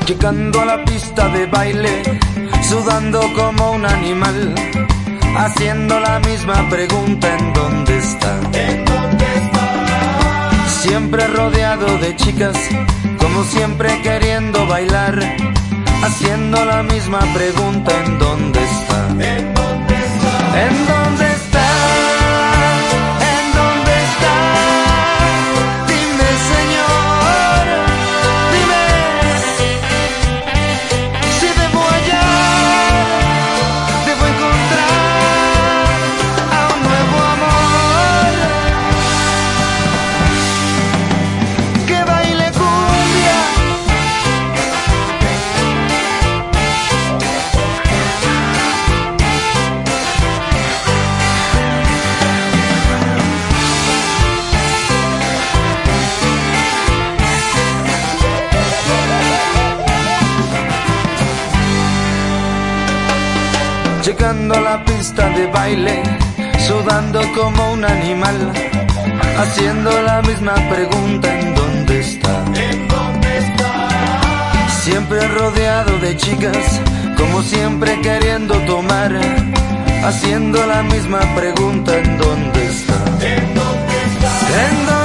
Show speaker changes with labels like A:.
A: Llegando a la pista de baile, sudando como un animal, haciendo la misma pregunta: ¿en dónde está?
B: ¿En dónde está?
A: Siempre rodeado de chicas, como siempre queriendo bailar, haciendo la misma pregunta: ¿en dónde está?
B: ¿En dónde está?
A: ¿En dónde está? ¿En dónde está? Dime, Señor, dime si debo hallar, debo encontrar a un nuevo amor que baile cumbia. Llegando a la pista de baile, sudando como un animal, haciendo la misma pregunta: ¿en dónde está?
B: ¿En dónde está?
A: Siempre rodeado de chicas, como siempre queriendo tomar, haciendo la misma pregunta: ¿en dónde está?
B: ¿En dónde está?
A: ¿En dónde